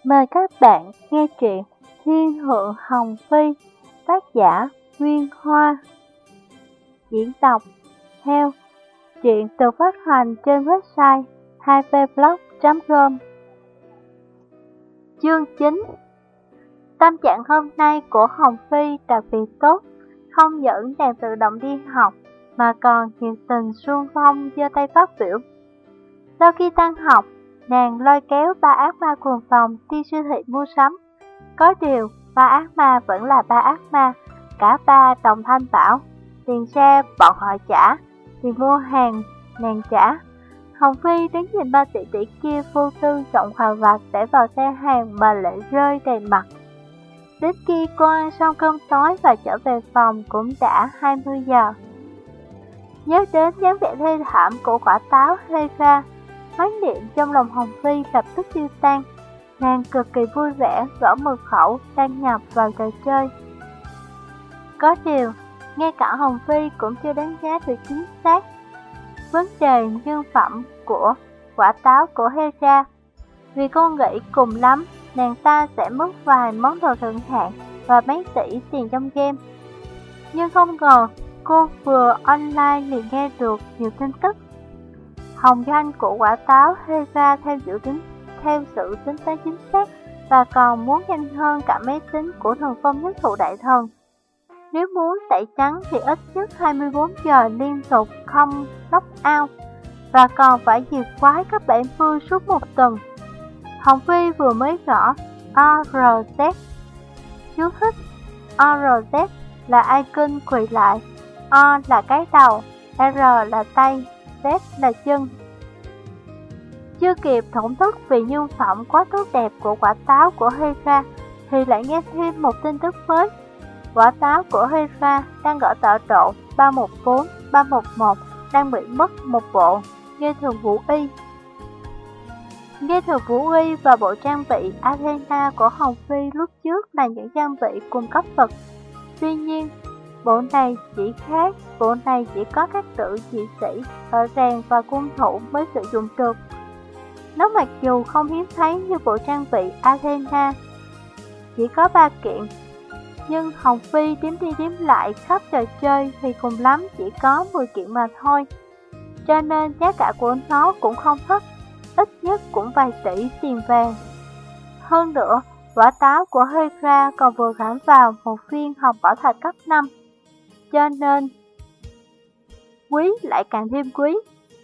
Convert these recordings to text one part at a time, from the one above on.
Mời các bạn nghe truyện Thiên Hượng Hồng Phi, tác giả Nguyên Hoa. Diễn đọc Heo. Truyện được phát hành trên website 2vblog.com. Chương 9. Tâm trạng hôm nay của Hồng Phi đặc biệt tốt, không những nàng tự động đi học mà còn nhiệt tình xung phong giơ tay phát biểu. Sau khi tan học, nàng lôi kéo ba ác ma cùng phòng đi siêu thị mua sắm. Có điều, ba ác ma vẫn là ba ác ma, cả ba đồng thanh bảo, tiền xe bọn họ trả, tiền mua hàng nàng trả. Hồng Phi đứng nhìn ba tỷ tỷ kia vô tư chọn quà vặt để vào xe hàng mà lệ rơi đầy mặt. Đến khi cô ăn xong cơm tối và trở về phòng cũng đã 20 giờ. Nhớ đến dáng vẻ thê thảm của quả táo hê ra, hoán niệm trong lòng Hồng Phi lập tức tiêu tan. Nàng cực kỳ vui vẻ gõ mật khẩu đăng nhập vào trò chơi. Có điều, ngay cả Hồng Phi cũng chưa đánh giá được chính xác vấn đề nhân phẩm của quả táo của Hera, vì cô nghĩ cùng lắm nàng ta sẽ mất vài món đồ thượng hạng và mấy tỷ tiền trong game. Nhưng không ngờ cô vừa online liền nghe được nhiều tin tức. Hồng danh của quả táo Hera theo sự tính toán chính xác và còn muốn nhanh hơn cả máy tính của thần phong nhất thụ đại thần. Nếu muốn tẩy trắng thì ít nhất 24 giờ liên tục không lock out và còn phải diệt quái cấp 70 suốt một tuần. Hồng Phi vừa mới gõ ORZ. Chú thích: ORZ là icon quỳ lại, O là cái đầu, R là tay, Z là chân. Chưa kịp thổn thức vì nhân phẩm quá tốt đẹp của quả táo của Hera thì lại nghe thêm một tin tức mới. Quả táo của Hera đang ở tọa độ 314, 311 đang bị mất một bộ nghe thường vũ y. Nghe thường vũ y và bộ trang bị Athena của Hồng Phi lúc trước là những trang bị cùng cấp bậc. Tuy nhiên, bộ này chỉ có các tử dị sĩ, thợ rèn và quân thủ mới sử dụng được. Nó mặc dù không hiếm thấy như bộ trang bị Athena, chỉ có 3 kiện, nhưng Hồng Phi đếm đi đếm lại khắp trò chơi thì cùng lắm chỉ có 10 kiện mà thôi. Cho nên giá cả của nó cũng không thấp, ít nhất cũng vài tỷ tiền vàng. Hơn nữa, quả táo của Hera còn vừa gắn vào một viên hồng bảo thạch cấp 5, cho nên quý lại càng thêm quý.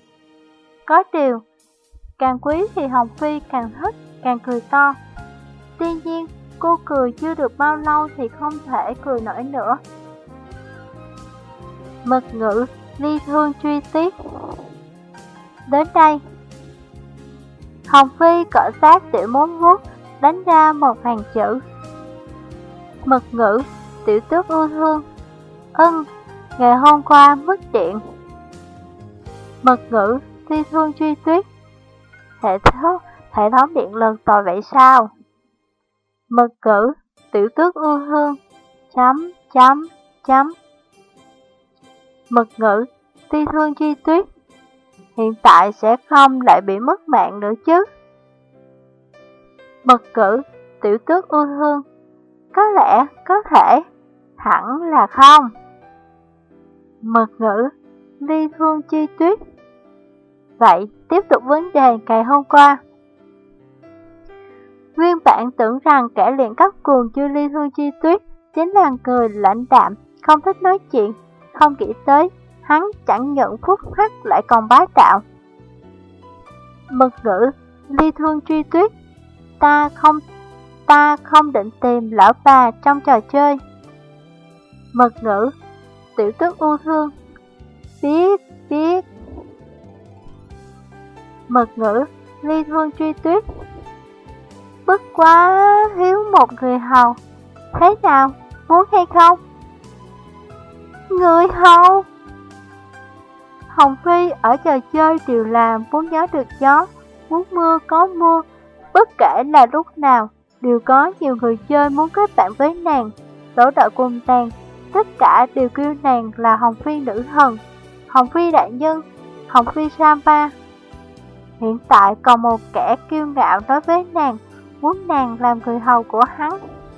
Có điều, càng quý thì Hồng Phi càng thích, càng cười to. Tuy nhiên, cô cười chưa được bao lâu thì không thể cười nổi nữa. Mật ngữ ly thương truy tiết. Đến đây, Hồng Phi cọ sát tiểu móng vuốt đánh ra một hàng chữ. Mật ngữ tiểu tước ưu thương. Ngày hôm qua mất điện. Mật ngữ ly thương truy tuyết. Hệ thống điện lực tồi vậy sao? Mật ngữ tiểu tước ưu thương. Mật ngữ ly thương truy tuyết. Hiện tại sẽ không lại bị mất mạng nữa chứ? Mật ngữ tiểu tước ưu thương. Có lẽ, có thể, hẳn là không. Mật ngữ ly thương chi tuyết. Vậy tiếp tục vấn đề ngày hôm qua. Nguyên bản tưởng rằng kẻ luyện cấp cuồng như ly thương chi tuyết chính là người lãnh đạm, không thích nói chuyện. Không nghĩ tới, hắn chẳng nhận phút khắc lại còn bá đạo. Mật ngữ ly thương truy tuyết. Ta không định tìm lão bà trong trò chơi. Mật ngữ tiểu tước ưu thương. Biết. Mật ngữ ly thương truy tuyết. Bất quá thiếu một người hầu. Thế nào, muốn hay không? Người hầu? Hồng Phi ở trò chơi đều là muốn gió được gió, muốn mưa có mưa. Bất kể là lúc nào, đều có nhiều người chơi muốn kết bạn với nàng, tổ đội cùng nàng. Tất cả đều kêu nàng là Hồng Phi nữ thần, Hồng Phi đại nhân, Hồng Phi Samba. Hiện tại còn một kẻ kiêu ngạo nói với nàng, muốn nàng làm người hầu của hắn.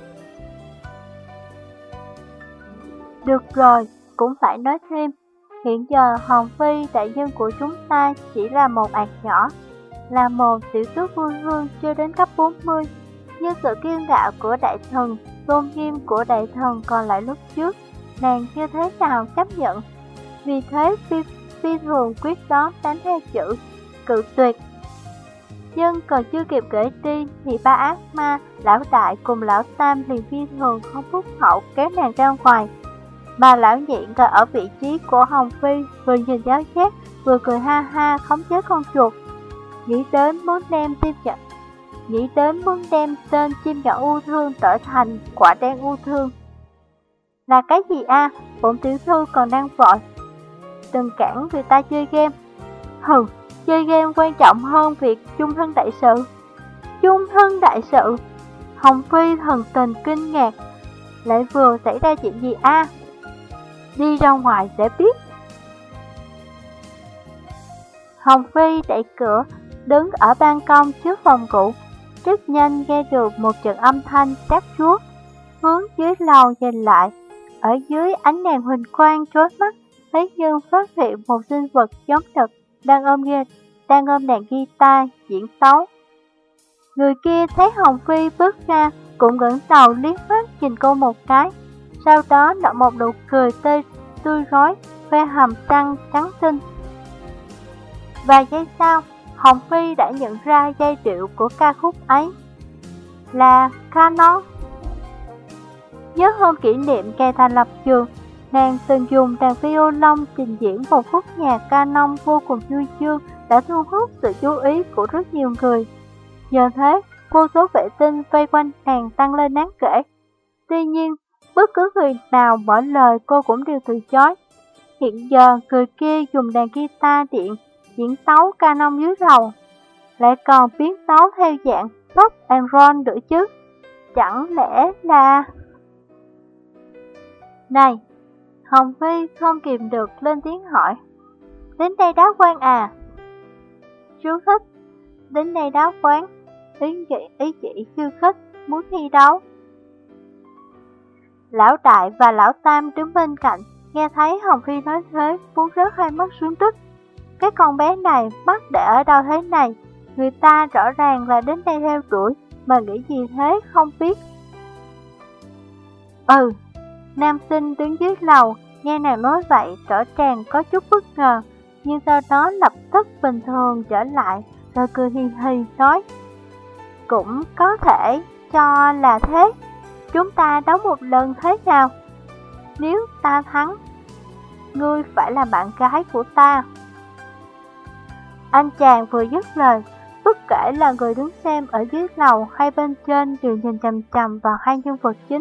Được rồi, cũng phải nói thêm, hiện giờ Hồng Phi đại nhân của chúng ta chỉ là một ạt nhỏ, là một tiểu tước vương hương chưa đến cấp 40, nhưng sự kiêu ngạo của đại thần, tôn nghiêm của đại thần còn lại lúc trước, nàng chưa thế nào chấp nhận. Vì thế phi thường quyết đoán đánh theo chữ cự tuyệt. Nhưng còn chưa kịp kể đi thì ba ác ma, lão đại cùng lão tam liền phi thường không phúc hậu kéo nàng ra ngoài. Bà lão nhị ngồi ở vị trí của Hồng Phi, vừa nhìn giáo giác, vừa cười ha ha khống chế con chuột. Nghĩ đến muốn đem tên chim nhỏ u thương trở thành quả đen u thương. Là cái gì a? Bổn tiểu thư còn đang vội. Đừng cản người ta chơi game. Hừ, chơi game quan trọng hơn việc chung thân đại sự. Chung thân đại sự? Hồng Phi thần tình kinh ngạc. Lại vừa xảy ra chuyện gì a? Đi ra ngoài sẽ biết. Hồng Phi đẩy cửa, đứng ở ban công trước phòng ngủ, rất nhanh nghe được một trận âm thanh chát chúa. Hướng dưới lầu nhìn lại, ở dưới ánh đèn huỳnh quang chói mắt, thấy như phát hiện một sinh vật giống thật đang ôm đàn guitar diễn tấu. Người kia thấy Hồng Phi bước ra, cũng ngẩng đầu liếc mắt nhìn cô một cái, sau đó nở một nụ cười tươi rói, khoe hàm răng trắng tinh. Vài giây sau, Hồng Phi đã nhận ra giai điệu của ca khúc ấy là Canon. Nhớ hôm kỷ niệm ngày thành lập trường, nàng từng dùng đàn violon trình diễn một khúc nhạc Canon vô cùng vui dương, đã thu hút sự chú ý của rất nhiều người. Nhờ thế, vô số vệ tinh vây quanh nàng tăng lên đáng kể. Tuy nhiên, bất cứ người nào mở lời cô cũng đều từ chối. Hiện giờ, người kia dùng đàn guitar điện diễn tấu Canon dưới lầu, lại còn biến tấu theo dạng rock and roll nữa chứ. Chẳng lẽ là... Này, Hồng Phi không kìm được lên tiếng hỏi. Đến đây đá quán à? Chú thích. Đến đây đá quán, ý chỉ khiêu khích, muốn thi đấu. Lão đại và lão tam đứng bên cạnh, nghe thấy Hồng Phi nói thế, muốn rớt hai mắt xuống đất. Cái con bé này bắt để ở đâu thế này? Người ta rõ ràng là đến đây theo đuổi, mà nghĩ gì thế không biết. Nam sinh đứng dưới lầu, nghe nàng nói vậy rõ ràng có chút bất ngờ, nhưng sau đó lập tức bình thường trở lại, rồi cười hì hì nói. Cũng có thể cho là thế, chúng ta đấu một lần thế nào? Nếu ta thắng, ngươi phải là bạn gái của ta. Anh chàng vừa dứt lời, bất kể là người đứng xem ở dưới lầu hay bên trên đều nhìn chằm chằm vào hai nhân vật chính.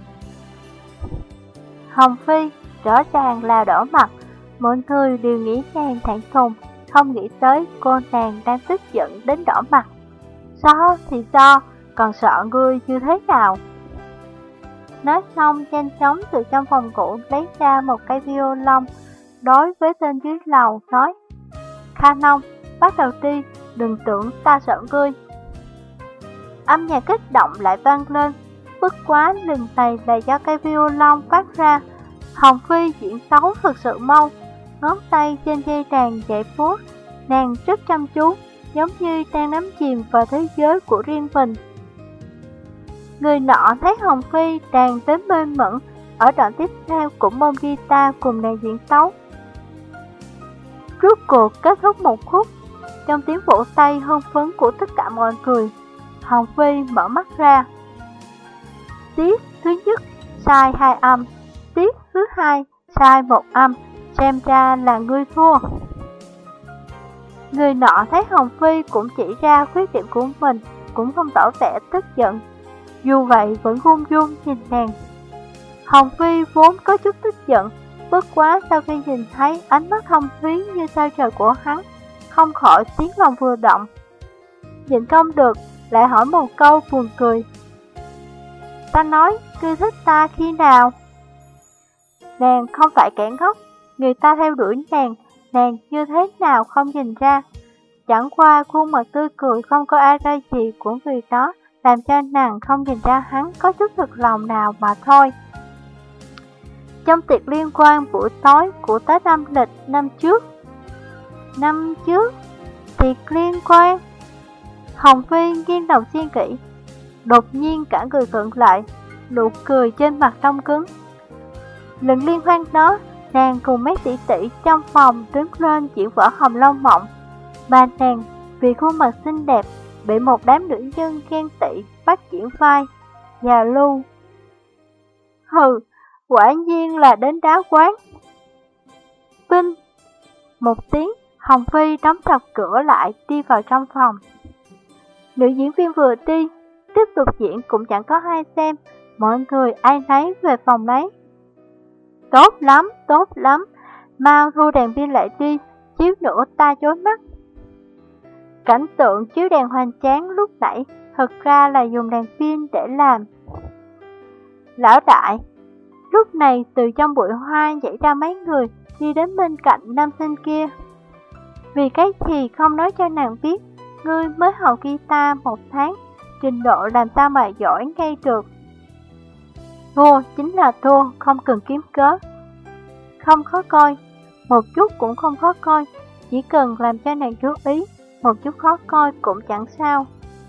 Hồng Phi rõ ràng là đỏ mặt, mọi người đều nghĩ nàng thẹn thùng, không nghĩ tới cô nàng đang tức giận đến đỏ mặt. So thì so, còn sợ ngươi như thế nào? Nói xong nhanh chóng từ trong phòng ngủ lấy ra một cây violon, đối với tên dưới lầu nói. Canon, bắt đầu đi, đừng tưởng ta sợ ngươi. Âm nhạc kích động lại vang lên, bất quá lần này là do cây violon phát ra. Hồng Phi diễn tấu thật sự mau, ngón tay trên dây đàn nhảy vuốt, nàng rất chăm chú, giống như đang đắm chìm vào thế giới của riêng mình. Người nọ thấy Hồng Phi đàn đến bên mẫn, ở đoạn tiếp theo cũng ôm guitar cùng nàng diễn tấu. Rốt cuộc kết thúc một khúc, trong tiếng vỗ tay hưng phấn của tất cả mọi người, Hồng Phi mở mắt ra. Tiết thứ nhất sai 2 âm, tiết thứ hai sai 1 âm, xem ra là ngươi thua. Người nọ thấy Hồng Phi cũng chỉ ra khuyết điểm của mình, cũng không tỏ vẻ tức giận, dù vậy vẫn run run nhìn nàng. Hồng Phi vốn có chút tức giận, bất quá sau khi nhìn thấy ánh mắt thâm thúy như sao trời của hắn, không khỏi tiếng lòng vừa động. Nhìn không được, lại hỏi một câu buồn cười. Ta nói, ngươi thích ta khi nào? Nàng không phải kẻ ngốc, người ta theo đuổi nàng như thế nào không nhìn ra. Chẳng qua khuôn mặt tươi cười không có ai ra gì của người đó, làm cho nàng không nhìn ra hắn có chút thực lòng nào mà thôi. Trong tiệc liên quan buổi tối của Tết âm lịch năm trước, tiệc liên quan. Hồng Phi nghiêng đầu suy nghĩ, đột nhiên cả người khựng lại, nụ cười trên mặt đông cứng. Lần liên hoan đó, nàng cùng mấy tỷ tỷ trong phòng đứng lên diễn vở Hồng Lâu Mộng, mà nàng vì khuôn mặt xinh đẹp bị một đám nữ nhân ghen tị bắt diễn vai nhà lưu. Hừ, quả nhiên là đến đá quán. Vinh một tiếng, Hồng Phi đóng chặt cửa lại đi vào trong phòng. Nữ diễn viên vừa đi, tiếp tục diễn cũng chẳng có ai xem, mọi người ai nấy về phòng lấy. Tốt lắm, mau thu đèn pin lại đi, chiếu nữa ta chói mắt. Cảnh tượng chiếu đèn hoành tráng lúc nãy thực ra là dùng đèn pin để làm. Lão đại, lúc này từ trong bụi hoa nhảy ra mấy người đi đến bên cạnh nam sinh kia. Vì cái gì không nói cho nàng biết, ngươi mới học guitar 1 tháng, trình độ làm sao mà giỏi ngay được. Thua chính là thua, không cần kiếm cớ. Không khó coi, một chút cũng không khó coi, chỉ cần làm cho nàng chú ý, một chút khó coi cũng chẳng sao.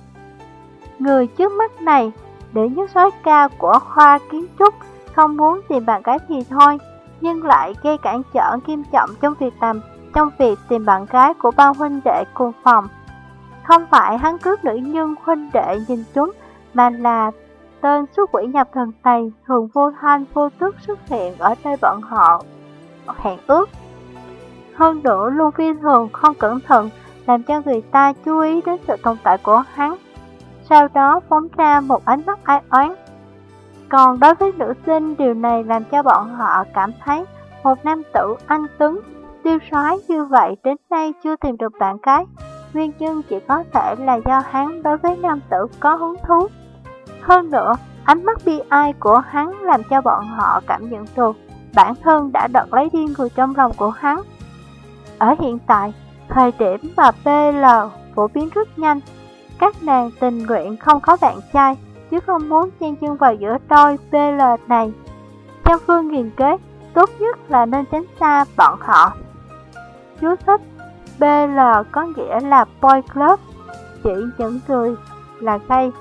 Người trước mắt này, để nhất soái cao của khoa kiến trúc, không muốn tìm bạn gái thì thôi, nhưng lại gây cản trở nghiêm trọng trong việc tìm bạn gái của bao huynh đệ cùng phòng. Không phải hắn cướp nữ nhân huynh đệ nhìn chúng, mà là tên xuất quỷ nhập thần này thường vô thanh vô tức xuất hiện ở nơi bọn họ hẹn ước. Hơn nữa luôn phi thường không cẩn thận, làm cho người ta chú ý đến sự tồn tại của hắn, sau đó phóng ra một ánh mắt ai oán. Còn đối với nữ sinh, điều này làm cho bọn họ cảm thấy một nam tử anh tuấn, tiêu sái như vậy đến nay chưa tìm được bạn gái. Nguyên nhân chỉ có thể là do hắn đối với nam tử có hứng thú. Hơn nữa, ánh mắt bi ai của hắn làm cho bọn họ cảm nhận được bản thân đã đoạt lấy đi người trong lòng của hắn. Ở hiện tại, thời điểm mà PL phổ biến rất nhanh, các nàng tình nguyện không có bạn trai, chứ không muốn chen chân vào giữa đôi PL này. Trong phương nghiền kế, tốt nhất là nên tránh xa bọn họ. Chú thích: BL có nghĩa là Boy Club, chỉ những người là gay.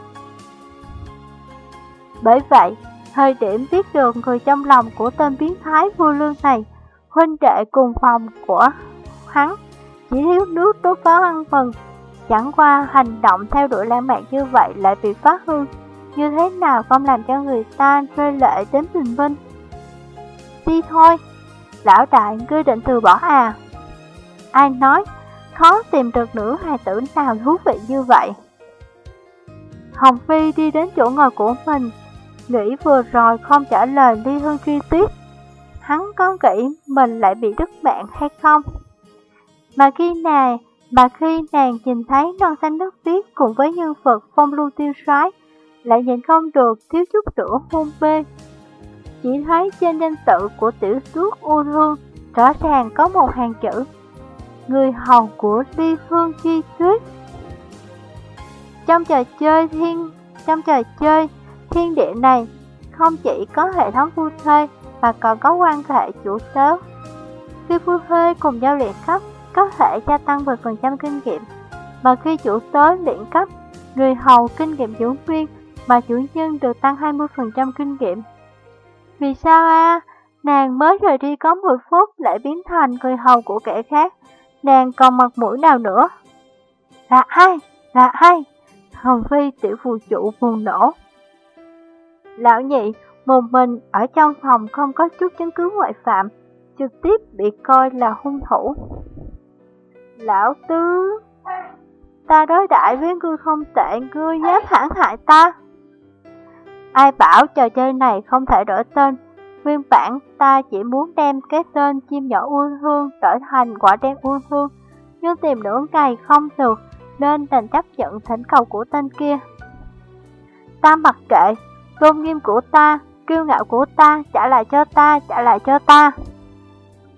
Bởi vậy, thời điểm biết được người trong lòng của tên biến thái vô lương này, huynh đệ cùng phòng của hắn chỉ thiếu nước đối phó ăn mừng. Chẳng qua hành động theo đuổi lãng mạn như vậy lại bị phá hư, như thế nào không làm cho người ta rơi lệ đến bình minh. Đi thôi, lão đại, ngươi định từ bỏ à? Ai nói, khó tìm được nữ hài tử nào thú vị như vậy. Hồng Phi đi đến chỗ ngồi của mình, nghĩ vừa rồi không trả lời Ly Hương truy tiếp, hắn có nghĩ mình lại bị đứt mạng hay không? Mà khi nàng nhìn thấy non xanh nước biếc cùng với nhân vật phong lưu tiêu sái, lại nhìn không được thiếu chút nữa hôn mê. Chỉ thấy trên danh tự của tiểu thuyết U Hương rõ ràng có một hàng chữ: người hầu của Ly Hương Chi Tuyết. Trong trò chơi thiên địa này, không chỉ có hệ thống phu thê mà còn có quan hệ chủ tớ. Khi phu thê cùng nhau luyện cấp, có thể gia tăng 10% kinh nghiệm, mà khi chủ tớ luyện cấp, người hầu kinh nghiệm giữ nguyên, mà chủ nhân được tăng 20% kinh nghiệm. Vì sao a? Nàng mới rời đi có 10 phút lại biến thành người hầu của kẻ khác, nàng còn mặt mũi nào nữa? Là ai? Hồng Phi tiểu phù chủ buồn nổ. Lão nhị một mình ở trong phòng không có chút chứng cứ ngoại phạm, trực tiếp bị coi là hung thủ. Lão tứ, ta đối đãi với ngươi không tệ, ngươi dám hãm hại ta? Ai bảo trò chơi này không thể đổi tên? Nguyên bản ta chỉ muốn đem cái tên chim nhỏ U Hương đổi thành quả đen U Hương, nhưng tìm nửa ngày không được, nên đành chấp nhận thỉnh cầu của tên kia. Ta mặc kệ, tôn nghiêm của ta, kiêu ngạo của ta, trả lại cho ta.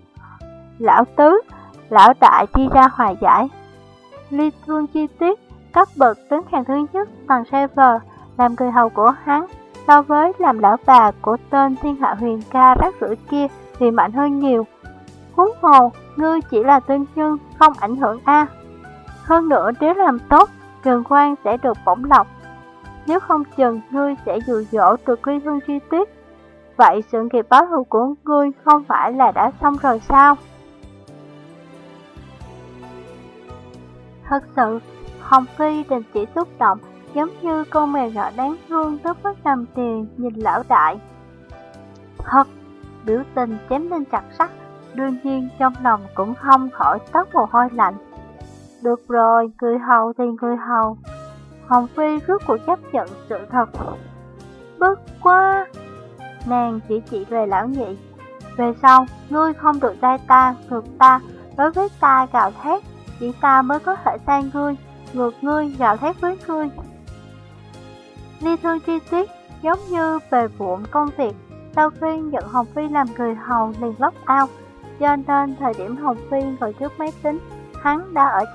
Lão tứ, lão đại đi ra hòa giải. Ly Thương Chi Tiết, Cấp bậc tướng hàng thứ nhất bằng Sever làm người hầu của hắn, so với làm lão bà của tên thiên hạ huyền ca rác rưởi kia thì mạnh hơn nhiều. Huống hồ, ngươi chỉ là tương nhân, không ảnh hưởng a. Hơn nữa nếu làm tốt, Trường Quan sẽ được bổng lộc. Nếu không chừng ngươi sẽ dụ dỗ được Ly Thương Chi Tuyết. Vậy sự nghiệp báo thù của ngươi không phải là đã xong rồi sao? Thật sự, Hồng Phi đình chỉ xúc động, giống như con mèo nhỏ đáng thương nước mắt nằm tiền nhìn lão đại. Thật, biểu tình chém lên chặt sắt, đương nhiên trong lòng cũng không khỏi toát mồ hôi lạnh. Được rồi, người hầu thì người hầu. Hồng Phi rốt cuộc chấp nhận sự thật. Bất quá, nàng chỉ về lão nhị. Về sau, ngươi không được sai ta, ngược ta, đối với ta gào thét, chỉ ta mới có thể sai ngươi, ngược ngươi gào thét với ngươi. Ly Thương Chi Tuyết giống như về vụn công việc, sau khi nhận Hồng Phi làm người hầu liền lóc ao, cho nên thời điểm Hồng Phi ngồi trước máy tính, hắn đã ở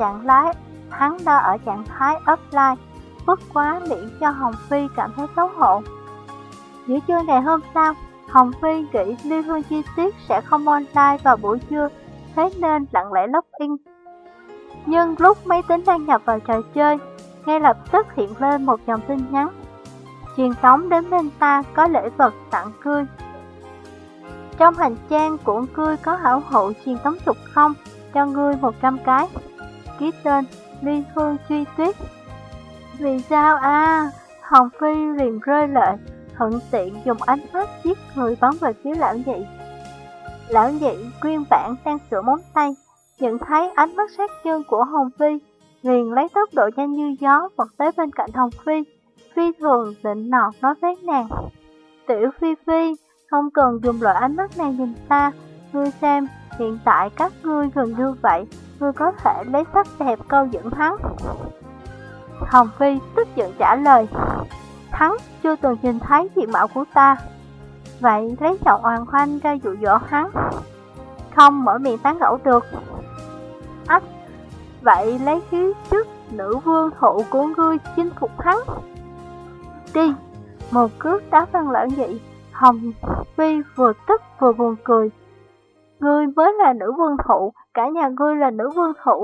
trạng thái offline, bất quá miễn cho Hồng Phi cảm thấy xấu hổ. Giữa trưa ngày hôm sau, Hồng Phi nghĩ Ly Thương Chi Tuyết sẽ không online vào buổi trưa, thế nên lặng lẽ login. Nhưng lúc máy tính đăng nhập vào trò chơi, ngay lập tức hiện lên một dòng tin nhắn. Truyền tống đến bên ta có lễ vật tặng ngươi. Trong hành trang của ngươi có hảo hữu truyền tống trục không, cho ngươi 100 cái. Ký tên Ly Thương Chi Tuyết. Vì sao a? Hồng Phi liền rơi lệ, thuận tiện dùng ánh mắt giết người bắn về phía lão nhị. Lão nhị nguyên bản đang sửa móng tay, nhận thấy ánh mắt sát nhân của Hồng Phi, liền lấy tốc độ nhanh như gió vọt tới bên cạnh Hồng Phi, phi thường định nọt nói với nàng. Tiểu Phi Phi, không cần dùng loại ánh mắt này nhìn ta, ngươi xem, hiện tại các ngươi gần như vậy, ngươi có thể lấy sắc đẹp câu dẫn hắn. Hồng Phi tức giận trả lời, hắn chưa từng nhìn thấy diện mạo của ta. Vậy lấy giọng oan khoanh ra dụ dỗ hắn, không mở miệng tán gẫu được. Ách, vậy lấy khí chất nữ vương thụ của ngươi chinh phục hắn. Đi, một cước đá văng lão nhị. Hồng Phi vừa tức vừa buồn cười. Ngươi mới là nữ vương thụ, cả nhà ngươi là nữ vương thụ.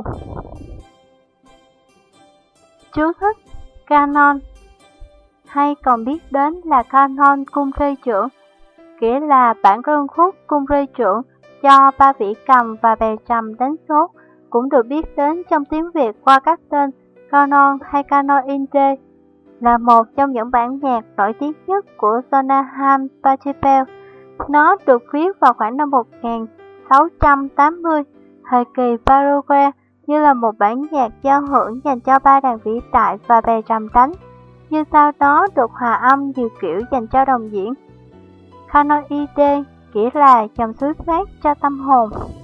Chú thích Canon, hay còn biết đến là Canon cung rê trưởng, nghĩa là bản đơn khúc cung rê trưởng cho ba vĩ cầm và bè trầm đánh số, cũng được biết đến trong tiếng Việt qua các tên Canon hay Canon in D, là một trong những bản nhạc nổi tiếng nhất của Jonathan Pachelbel. Nó được viết vào khoảng năm 1680, thời kỳ Baroque, như là một bản nhạc giao hưởng dành cho ba đàn vĩ đại và bè trầm đánh, nhưng sau đó được hòa âm nhiều kiểu dành cho đồng diễn. Canon ID nghĩa là dòng suối mát cho tâm hồn.